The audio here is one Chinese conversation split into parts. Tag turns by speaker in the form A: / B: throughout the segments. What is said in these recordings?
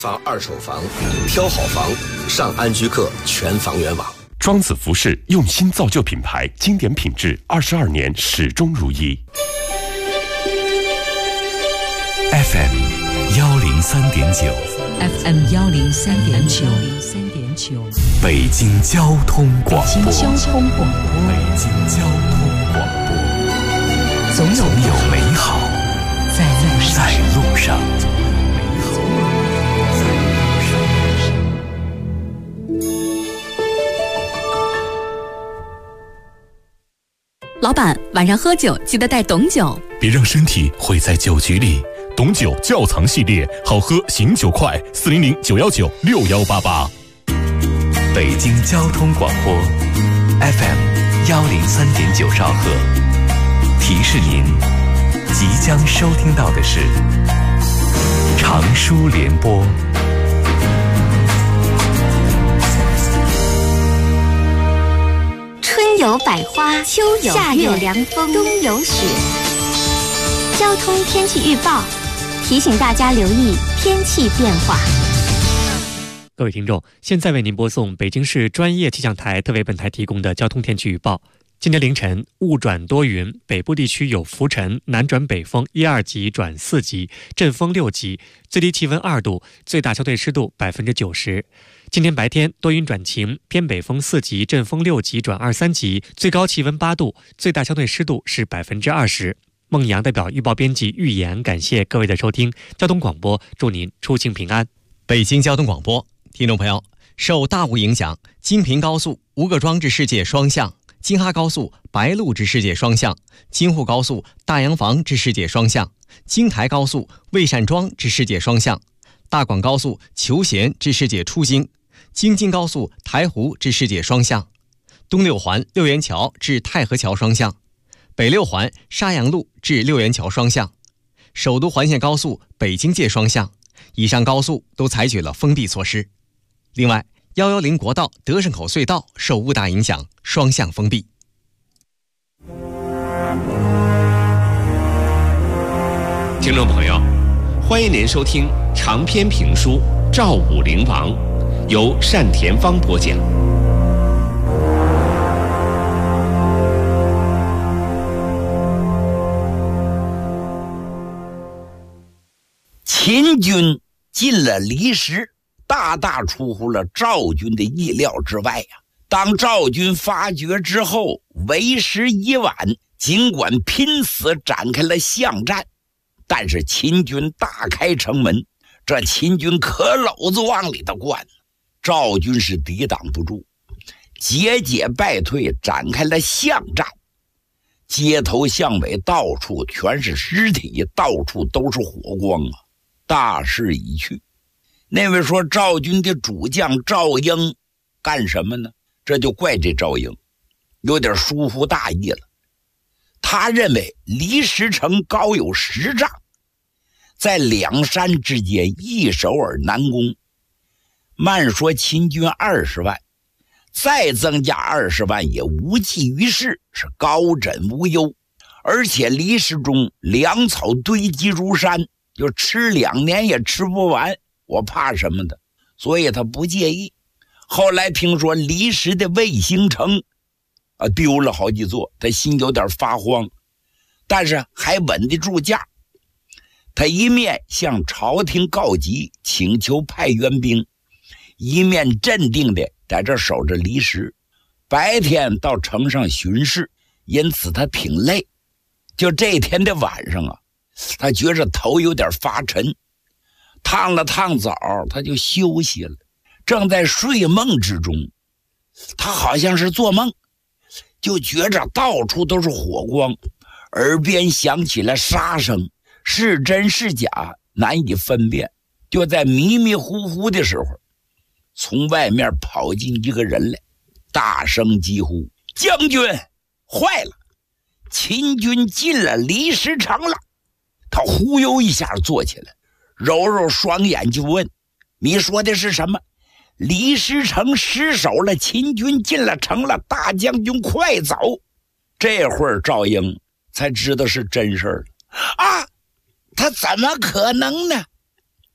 A: 发二手房，挑好房，上安居客全房源网。
B: 庄子服饰用心造就品牌，经典品质，22年始终如一。
C: FM 103.9
D: FM 103.9
C: 北京交通广播。
D: 北京交通广播，总有美好在路上。
E: 老板，晚上喝酒记得带董酒，
C: 别让身体毁在酒局里。董酒窖藏系列，好喝醒酒快，400-919-6188。北京交通广播 FM 103.9兆赫，提示您即将收听到的是长舒联播。
F: 春有百花，秋有夏有凉风，冬有雪。交通天气预报提醒大家留意天气变化。
G: 各位听众，现在为您播送北京市专业气象台特为本台提供的交通天气预报。今天凌晨雾转多云，北部地区有浮尘，南转北风1、2级转4级，阵风6级，最低气温2度，最大相对湿度90%。今天白天多云转晴，偏北风4级，阵风6级转2、3级，最高气温8度，最大相对湿度是20%。孟阳代表预报编辑预言，感谢各位的收听。交通广播，祝您出行平安。
H: 北京交通广播，听众朋友，受大雾影响，京平高速吴各庄至世界双向，京哈高速白鹿至世界双向，京沪高速大洋房至世界双向，京台高速魏善庄至世界双向，大广高速求贤至世界出京，京津高速台湖至世界双向，东六环六元桥至太和桥双向，北六环沙洋路至六元桥双向，首都环线高速北京界双向，以上高速都采取了封闭措施。另外，110国道德胜口隧道受雾大影响，双向封闭。
A: 听众朋友，欢迎您收听长篇评书《赵武灵王》，由单田芳播讲。
I: 秦军进了离石，大大出乎了赵军的意料之外呀。当赵军发觉之后，为时已晚，尽管拼死展开了巷战，但是秦军大开城门，这秦军可篓子往里头灌，赵军是抵挡不住，节节败退，展开了巷战。街头巷尾到处全是尸体，到处都是火光啊！大势已去。那位说赵军的主将赵英干什么呢？这就怪这赵英有点疏忽大意了。他认为离石城高有10丈，在两山之间易守而难攻。慢说秦军20万，再增加20万也无济于事，是高枕无忧。而且离石中粮草堆积如山，就吃2年也吃不完，我怕什么的？所以他不介意。后来听说离石的卫星城丢了好几座，他心有点发慌，但是还稳得住架。他一面向朝廷告急，请求派援兵，一面镇定的在这守着离石。白天到城上巡视，因此他挺累。就这天的晚上他觉着头有点发沉，烫了烫澡，他就休息了。正在睡梦之中，他好像是做梦，就觉着到处都是火光，耳边响起了杀声，是真是假难以分辨。就在迷迷糊糊的时候，从外面跑进一个人来，大声疾呼：将军，坏了，秦军进了离石城了。他忽悠一下坐起来，揉揉双眼就问：你说的是什么？离石城失守了，秦军进了城了，大将军快走！这会儿赵英才知道是真事儿了啊！他怎么可能呢？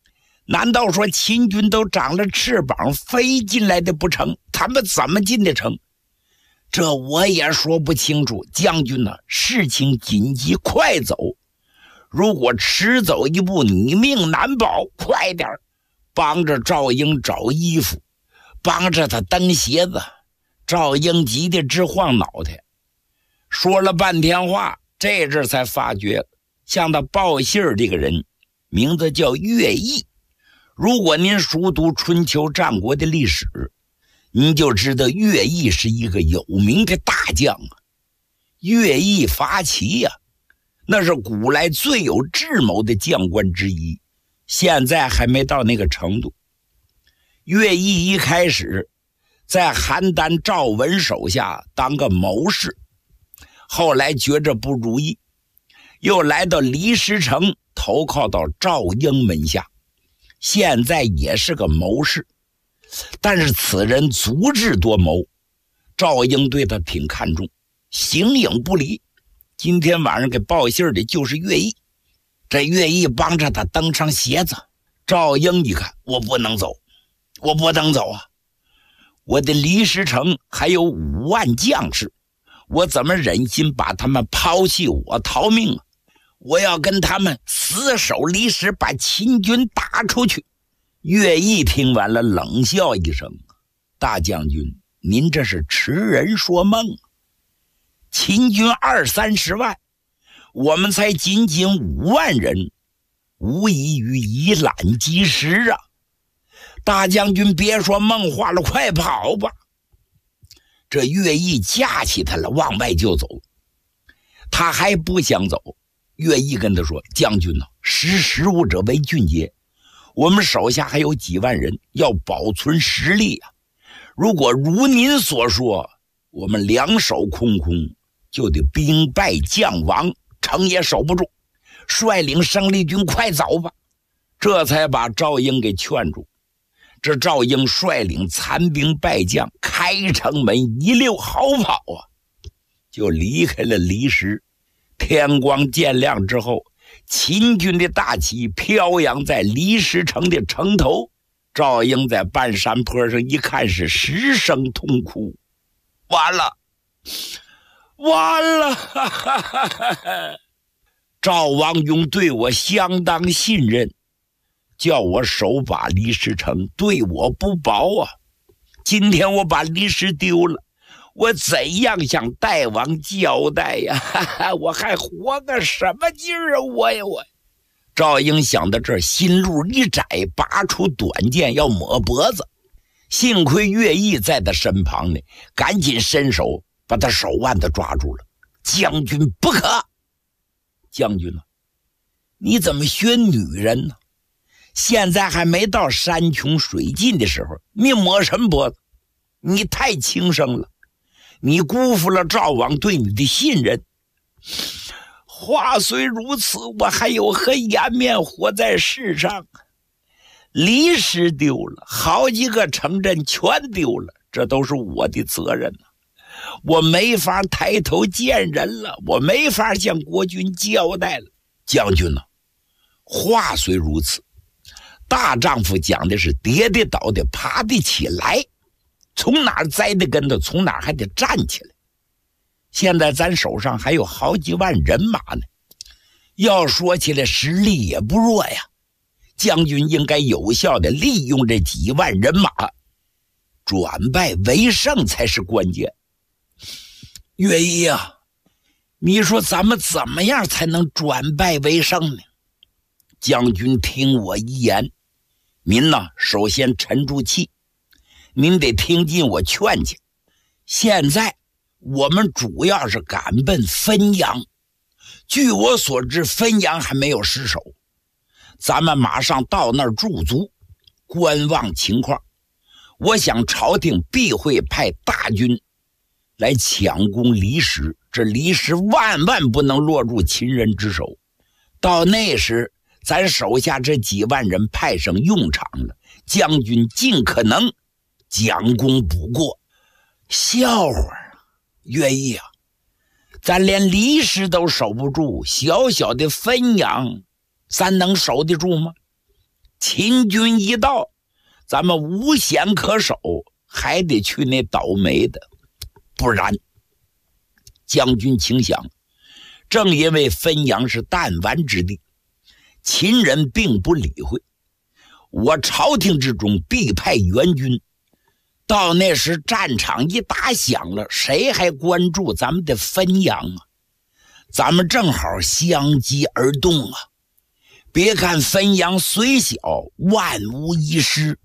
I: 难道说秦军都长了翅膀飞进来的不成？他们怎么进的城？这我也说不清楚。将军呢，事情紧急，快走。如果迟走一步，你命难保。快点帮着赵英找衣服，帮着他蹬鞋子。赵英急得直晃脑袋，说了半天话，这阵才发觉向他报信儿这个人名字叫乐毅。如果您熟读春秋战国的历史，您就知道乐毅是一个有名的大将啊。乐毅伐齐呀，那是古来最有智谋的将官之一，现在还没到那个程度。乐毅一开始在邯郸赵文手下当个谋士，后来觉着不如意，又来到离石城投靠到赵英门下，现在也是个谋士。但是此人足智多谋，赵英对他挺看重，形影不离。今天晚上给报信的就是乐毅，这乐毅帮着他蹬上鞋子。赵英一看，我不能走啊！我的离石城还有5万将士，我怎么忍心把他们抛弃我逃命啊？我要跟他们死守离石，把秦军打出去。乐毅听完了，冷笑一声：“大将军，您这是痴人说梦。秦军20-30万，我们才仅仅5万人，无异于以卵击石啊！大将军别说梦话了，快跑吧！”这乐毅架起他了，往外就走。他还不想走，乐毅跟他说：“将军啊，识时务者为俊杰。我们手下还有几万人，要保存实力啊！如果如您所说，我们两手空空，就得兵败将亡，城也守不住。率领生力军快走吧！”这才把赵英给劝住。这赵英率领残兵败将开城门一溜好跑啊，就离开了离石。天光渐亮之后，秦军的大旗飘扬在离石城的城头。赵英在半山坡上一看，是失声痛哭：“完了！哈哈哈哈！赵王雍对我相当信任，叫我守把离石城，对我不薄啊！今天我把离石丢了，我怎样向大王交代呀？哈哈，我还活个什么劲儿啊！我！赵英想到这儿，心路一窄，拔出短剑要抹脖子。幸亏乐毅在他身旁呢，赶紧伸手把他手腕子抓住了。将军不可！将军啊，你怎么学女人呢？现在还没到山穷水尽的时候，你抹什么脖子？你太轻生了，你辜负了赵王对你的信任。话虽如此，我还有何颜面活在世上？离石丢了，好几个城镇全丢了，这都是我的责任啊！我没法抬头见人了，我没法向国君交代了。将军呢？话虽如此，大丈夫讲的是跌跌倒的爬得起来，从哪儿栽的跟头，从哪儿还得站起来。现在咱手上还有好几万人马呢，要说起来实力也不弱呀。将军应该有效的利用这几万人马，转败为胜才是关键。乐毅啊，你说咱们怎么样才能转败为胜呢？将军听我一言，您呢首先沉住气，您得听进我劝去。现在我们主要是赶奔汾阳，据我所知，汾阳还没有失守，咱们马上到那儿驻足，观望情况。我想朝廷必会派大军来抢攻离石，这离石万万不能落入秦人之手。到那时，咱手下这几万人派上用场了，将军尽可能将功补过。笑话啊，乐毅啊，咱连离石都守不住，小小的汾阳咱能守得住吗？ 秦军一到，咱们无险可守，还得去那倒霉的。不然，将军请想，正因为汾阳是弹丸之地，秦人并不理会，我朝廷之中必派援军，到那时战场一打响了，谁还关注咱们的汾阳啊？咱们正好相机而动啊！别看汾阳虽小，万无一失。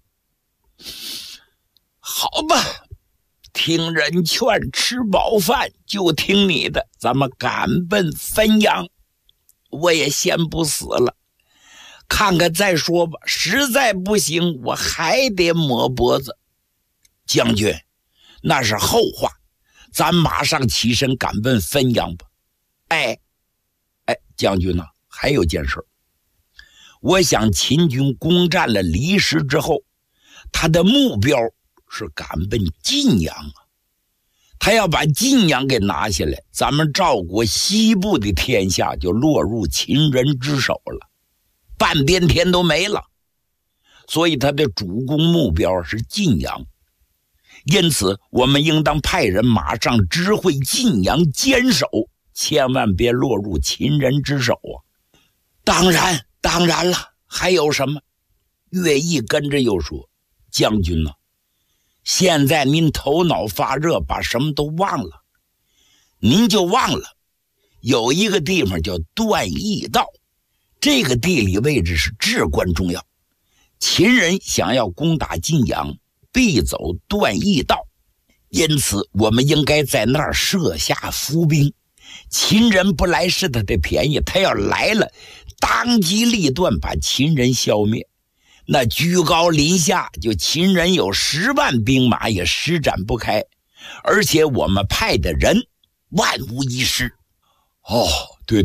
I: 好吧，听人劝，吃饱饭就听你的，咱们赶奔汾阳。我也先不死了，看看再说吧，实在不行我还得抹脖子。将军，那是后话，咱马上起身赶奔汾阳吧。哎，将军呢，还有件事，我想秦军攻占了离石之后，他的目标是赶奔晋阳啊。他要把晋阳给拿下来，咱们赵国西部的天下就落入秦人之手了，半边天都没了。所以他的主攻目标是晋阳，因此我们应当派人马上知会晋阳坚守，千万别落入秦人之手啊！当然了，还有什么？乐毅跟着又说：“将军呢？现在您头脑发热，把什么都忘了，您就忘了有一个地方叫段义道，这个地理位置是至关重要。秦人想要攻打晋阳，必走段义道，因此我们应该在那儿设下伏兵。秦人不来是他的便宜，他要来了，当机立断把秦人消灭。那居高临下，就秦人有10万兵马也施展不开，而且我们派的人万无一失。哦，对，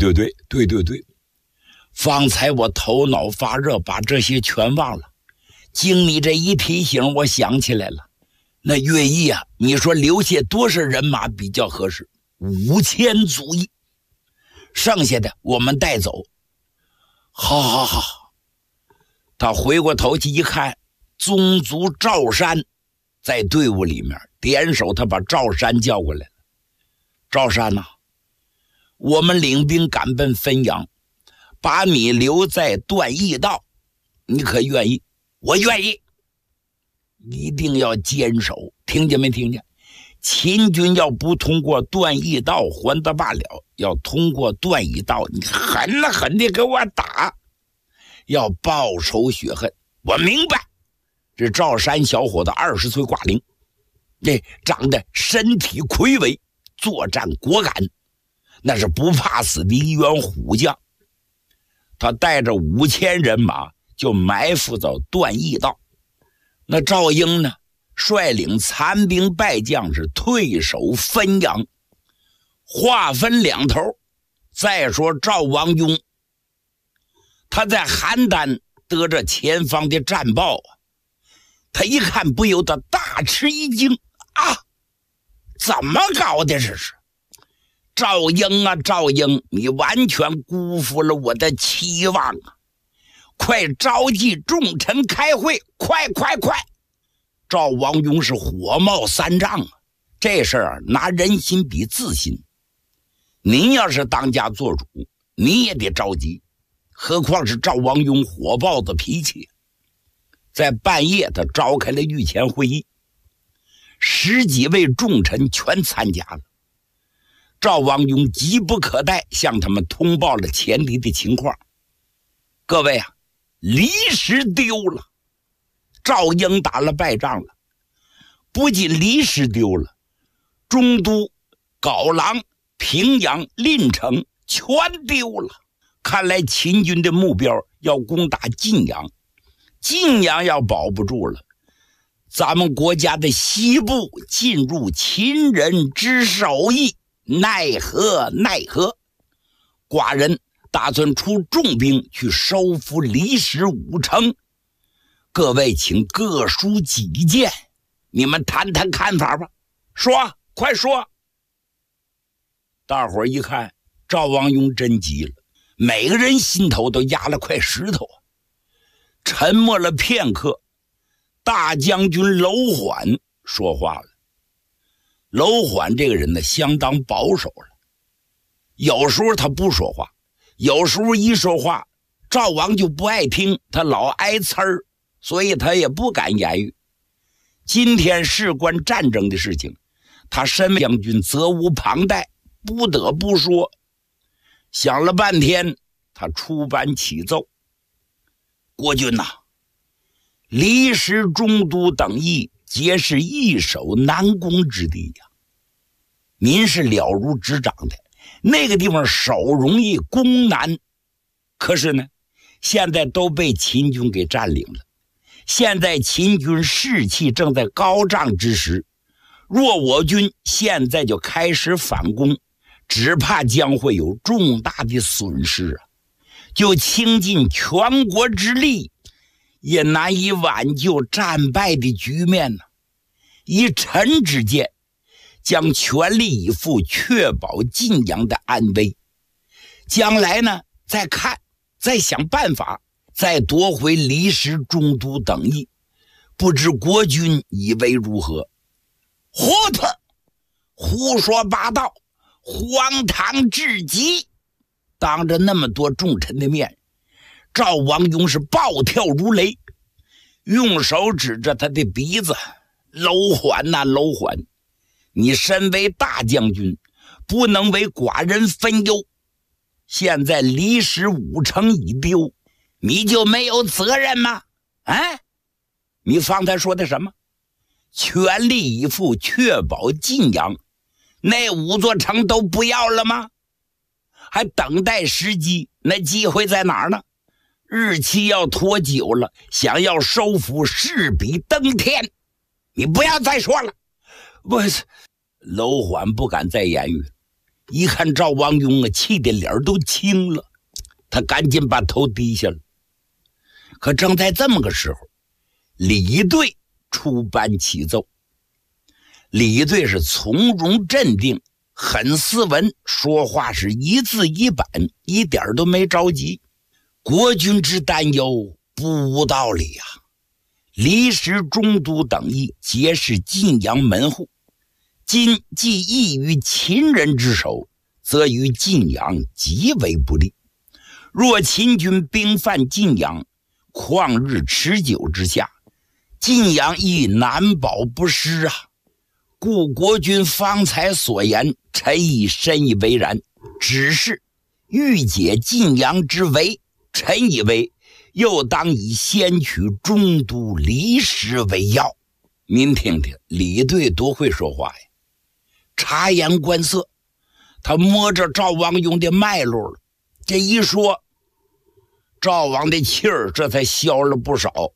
I: 方才我头脑发热，把这些全忘了，经你这一提醒，我想起来了。那乐毅啊，你说留下多少人马比较合适？5000足矣，剩下的我们带走。好。他回过头去一看，宗族赵山在队伍里面，点手他把赵山叫过来了。赵山呐，我们领兵赶奔汾阳，把你留在段义道，你可愿意？我愿意。一定要坚守，听见没听见？秦军要不通过段义道还得罢了，要通过段义道，你狠地给我打，要报仇雪恨。我明白，这赵山小伙子20岁挂零，这长得身体魁伟，作战果敢，那是不怕死的一员虎将。他带着5000人马就埋伏到段义道。那赵英呢，率领残兵败将是退守汾阳，划分两头。再说赵王雍，他在邯郸得着前方的战报啊，他一看不由得大吃一惊啊！怎么搞的这是？赵英啊，赵英，你完全辜负了我的期望啊！快召集众臣开会，快！赵王雍是火冒三丈啊！这事儿拿人心比自心，您要是当家做主，你也得着急，何况是赵王雍火爆的脾气。在半夜，他召开了御前会议，10几位重臣全参加了。赵王雍急不可待向他们通报了前敌的情况。各位啊，离石丢了，赵英打了败仗了，不仅离石丢了，中都、皋郎、平阳、临城全丢了。看来秦军的目标要攻打晋阳，晋阳要保不住了，咱们国家的西部进入秦人之手矣，奈何！寡人打算出重兵去收复离石5城，各位请各抒己见，你们谈谈看法吧，快说。大伙儿一看，赵王雍真急了，每个人心头都压了块石头。 沉默了片刻，大将军楼缓说话了。楼缓这个人呢，相当保守了，有时候他不说话，有时候一说话，赵王就不爱听，他老挨刺儿，所以他也不敢言语。今天事关战争的事情，他身为将军责无旁贷，不得不说。想了半天，他出班启奏：国君呐，离石、中都等邑皆是易守难攻之地呀。您是了如指掌的，那个地方守容易攻难，可是呢，现在都被秦军给占领了。现在秦军士气正在高涨之时，若我军现在就开始反攻，只怕将会有重大的损失啊！就倾尽全国之力，也难以挽救战败的局面呢。以臣之见，将全力以赴确保晋阳的安危。将来呢，再看，再想办法，再夺回离石、中都等邑。不知国君以为如何？糊涂！胡说八道！荒唐至极！当着那么多重臣的面，赵王雍是暴跳如雷，用手指着他的鼻子：楼缓呐，楼缓！你身为大将军，不能为寡人分忧。现在离石5城已丢，你就没有责任吗？你方才说的什么？全力以赴确保晋阳，那5座城都不要了吗？还等待时机，那机会在哪儿呢？日期要拖久了，想要收复势比登天。你不要再说了。楼缓不敢再言语，一看赵王雍啊，气得脸都青了，他赶紧把头低下了。可正在这么个时候，李队出班启奏。李队是从容镇定，很斯文，说话是一字一板，一点都没着急。国君之担忧不无道理呀。离石、中都等邑皆是晋阳门户，今既易于秦人之手，则于晋阳极为不利。若秦军兵犯晋阳，旷日持久之下，晋阳亦难保不失啊。故国君方才所言，臣亦深以为然。只是欲解晋阳之围，臣以为又当以先取中都、离石为要。您听听，李队多会说话呀！察言观色，他摸着赵王雍的脉络了。这一说，赵王的气儿这才消了不少。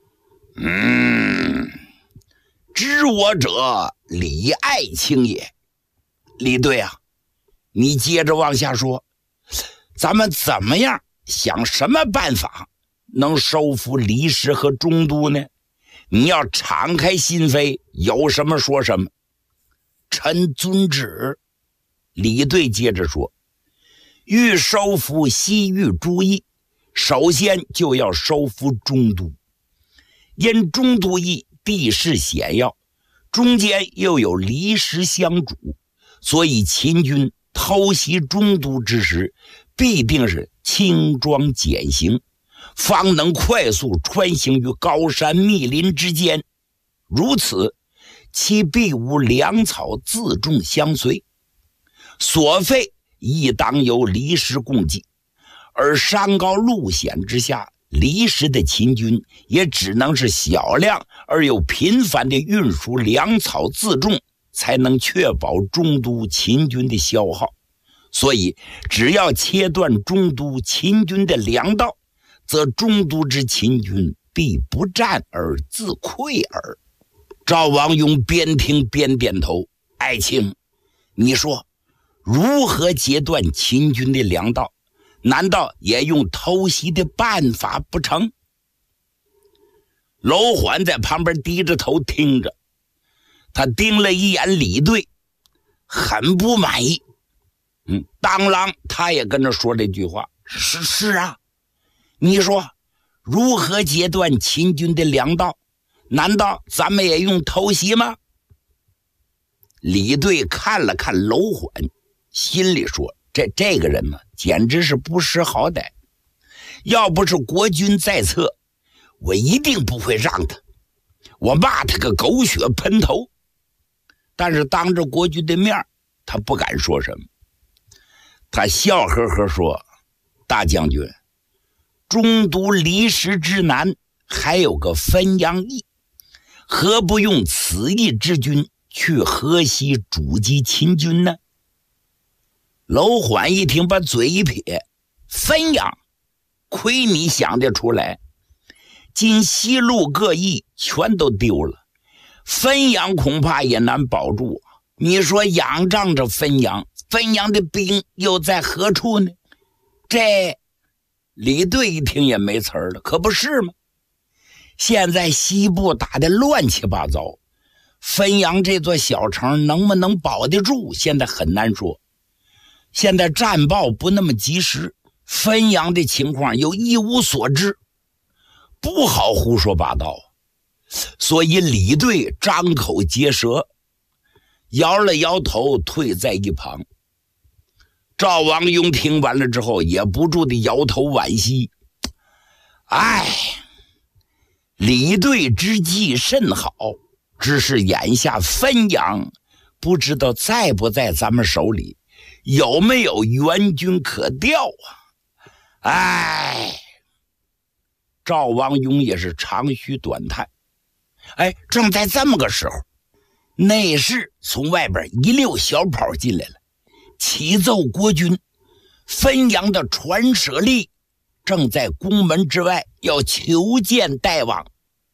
I: 知我者，李爱卿也。李队啊，你接着往下说，咱们怎么样，想什么办法能收复离石和中都呢？你要敞开心扉，有什么说什么。臣遵旨。李队接着说，欲收复西域诸邑，首先就要收复中都。因中都邑地势险要，中间又有离石相主，所以秦军偷袭中都之时，必定是轻装简行，方能快速穿行于高山密林之间。如此，其必无粮草自重相随，所费亦当由离石供给。而山高路险之下，离石的秦军也只能是小量而又频繁的运输粮草自重，才能确保中都秦军的消耗。所以只要切断中都秦军的粮道，则中都之秦军必不战而自溃耳。赵王雍边听边点头。爱卿，你说如何截断秦军的粮道？难道也用偷袭的办法不成？楼缓在旁边低着头听着，他盯了一眼李队，很不满意。当啷他也跟着说了一句话：是啊，你说如何截断秦军的粮道？难道咱们也用偷袭吗？李队看了看楼缓，心里说，这个人嘛，简直是不识好歹。要不是国军在侧，我一定不会让他，我骂他个狗血喷头。但是当着国军的面，他不敢说什么。他笑呵呵说，大将军，中都离石之南还有个汾阳邑，何不用此邑之军去河西阻击秦军呢？楼缓一听，把嘴一撇，汾阳，亏你想得出来，今西路各邑全都丢了，汾阳恐怕也难保住啊！你说仰仗着汾阳，汾阳的兵又在何处呢？这李队一听也没词儿了，可不是吗？现在西部打得乱七八糟，汾阳这座小城能不能保得住，现在很难说。现在战报不那么及时，汾阳的情况又一无所知，不好胡说八道。所以李队张口结舌，摇了摇头，退在一旁。赵王庸听完了之后，也不住地摇头惋惜。哎，李队之计甚好，只是眼下汾阳不知道在不在咱们手里，有没有援军可调啊？哎，赵王庸也是长吁短叹。哎，正在这么个时候，内侍从外边一溜小跑进来了，启奏国军，汾阳的传舍吏正在宫门之外，要求见大王。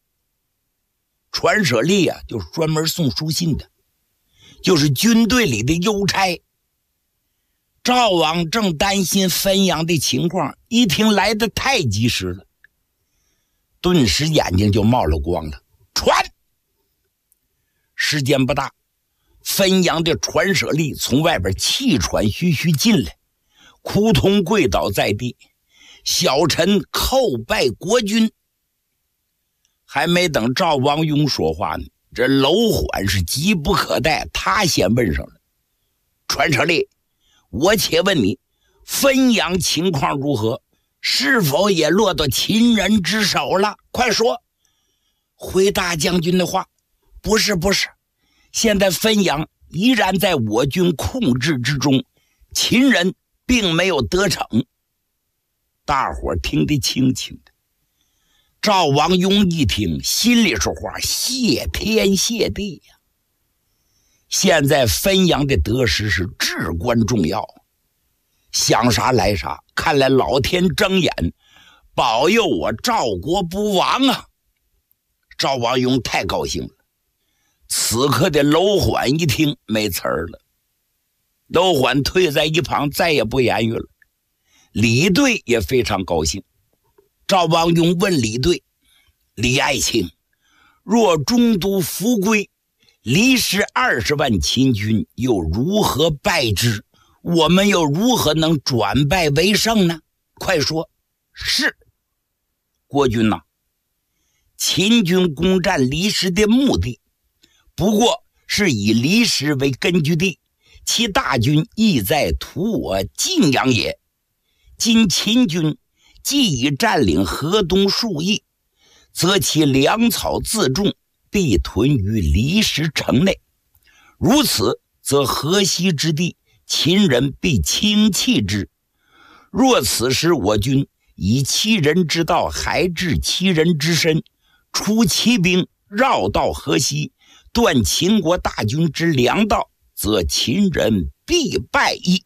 I: 传舍吏啊，就是专门送书信的，就是军队里的邮差。赵王正担心汾阳的情况，一听来得太及时了，顿时眼睛就冒了光了。传！时间不大，汾阳的传舍吏从外边气喘吁吁进来，扑通跪倒在地，小臣叩拜国君。还没等赵王庸说话呢，这楼缓是急不可待，他先问上了：传舍吏，我且问你，汾阳情况如何？是否也落到秦人之手了？快说！回大将军的话，不是，现在汾阳依然在我军控制之中，秦人并没有得逞。大伙听得清清的。赵王庸一听，心里说话，谢天谢地呀！现在汾阳的得失是至关重要，想啥来啥，看来老天睁眼，保佑我赵国不亡啊！赵王庸太高兴了。此刻的楼缓一听没词儿了，楼缓退在一旁，再也不言语了。李队也非常高兴。赵王庸问李队：李爱卿，若中都伏归，离石20万秦军又如何败之？我们又如何能转败为胜呢？快说。是国君呐，秦军攻占离石的目的不过是以离石为根据地，其大军意在图我晋阳也。今秦军既已占领河东数邑，则其粮草自重必屯于离石城内，如此则河西之地秦人必轻弃之。若此时我军以欺人之道还治欺人之身，出骑兵绕道河西，断秦国大军之粮道，则秦人必败矣。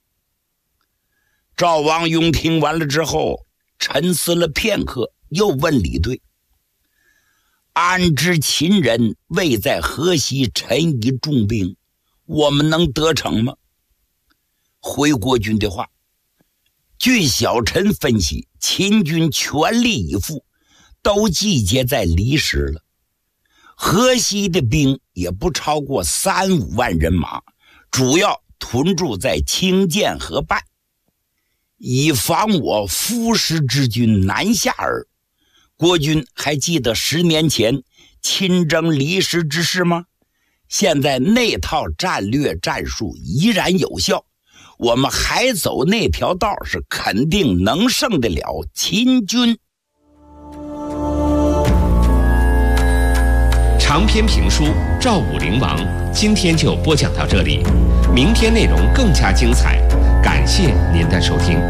I: 赵王庸听完了之后，沉思了片刻，又问李队：安知秦人未在河西陈以重兵，我们能得逞吗？回国君的话，据小臣分析，秦军全力以赴，都集结在离石了。河西的兵也不超过3-5万人马，主要屯驻在清涧河畔，以防我夫师之军南下耳。 国军还记得10年前亲征离石之事吗？现在那套战略战术依然有效，我们还走那条道是肯定能胜得了秦军。
A: 长篇评书《赵武灵王》今天就播讲到这里，明天内容更加精彩，感谢您的收听。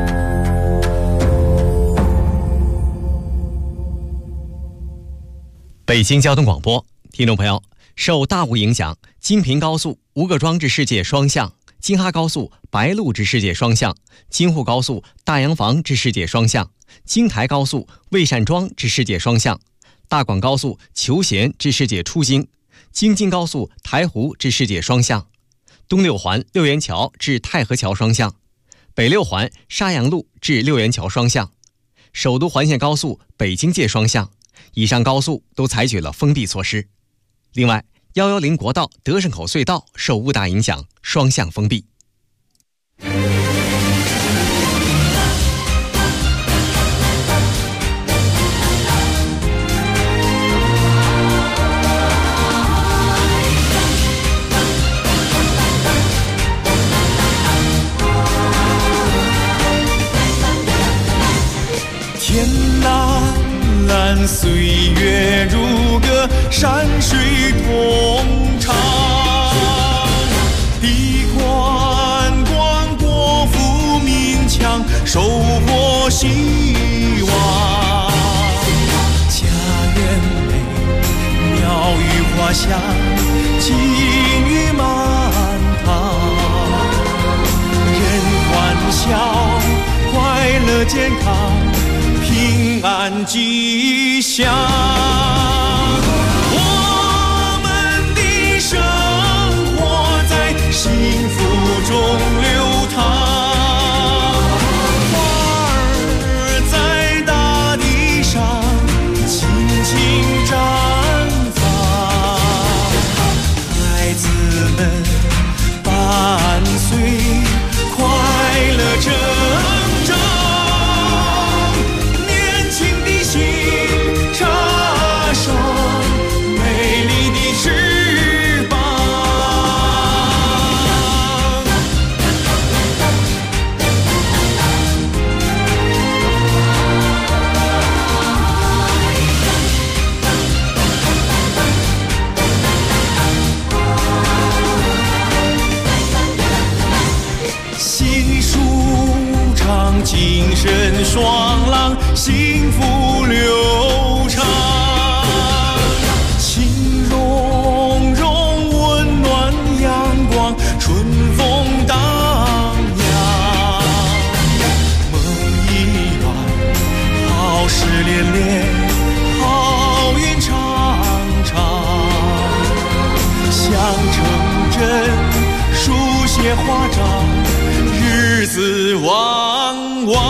H: 北京交通广播，听众朋友，受大雾影响，京平高速吴各庄至世界双向、京哈高速白鹿至世界双向、京沪高速大洋房至世界双向、京台高速魏善庄至世界双向、大广高速求贤至世界出京、京津高速台湖至世界双向、东六环六元桥至太和桥双向、北六环沙洋路至六元桥双向、首都环线高速北京界双向，以上高速都采取了封闭措施。另外，110国道德胜口隧道受雾大影响，双向封闭。
J: 天蓝蓝，岁月如歌，山水同唱。地宽广，国富民强，收获希望。家园美，鸟语花香，金玉满堂。人欢笑，快乐健康，平安吉祥，我们的生活在幸福中流淌。花儿在大地上轻轻绽放，孩子们伴随快乐成长。精神爽朗，幸福流畅，情融融，温暖阳光，春风荡漾。梦一晚，好事连连，好运常常。想成真，书写华章，日子旺旺。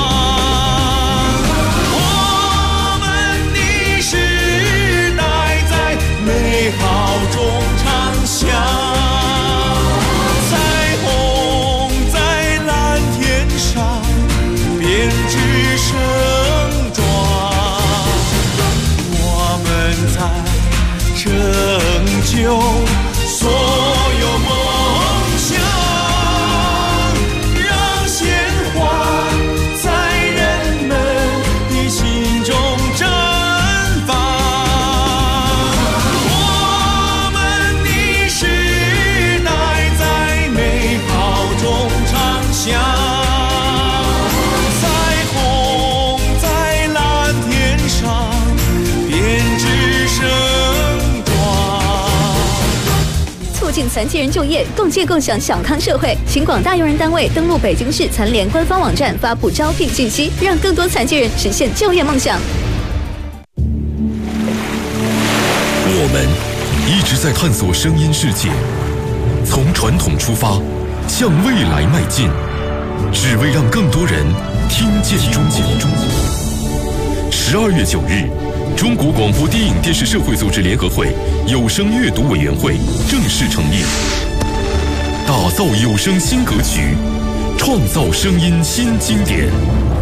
J: 我们的时代在美好中长响，彩虹在蓝天上编织盛装，我们在拯救所有梦想。
K: 残疾人就业，共建共享小康社会。请广大用人单位登录北京市残联官方网站发布招聘信息，让更多残疾人实现就业梦想。
L: 我们一直在探索声音世界，从传统出发，向未来迈进，只为让更多人听见中国。12月9日。中国广播电影电视社会组织联合会有声阅读委员会正式成立，打造有声新格局，创造声音新经典。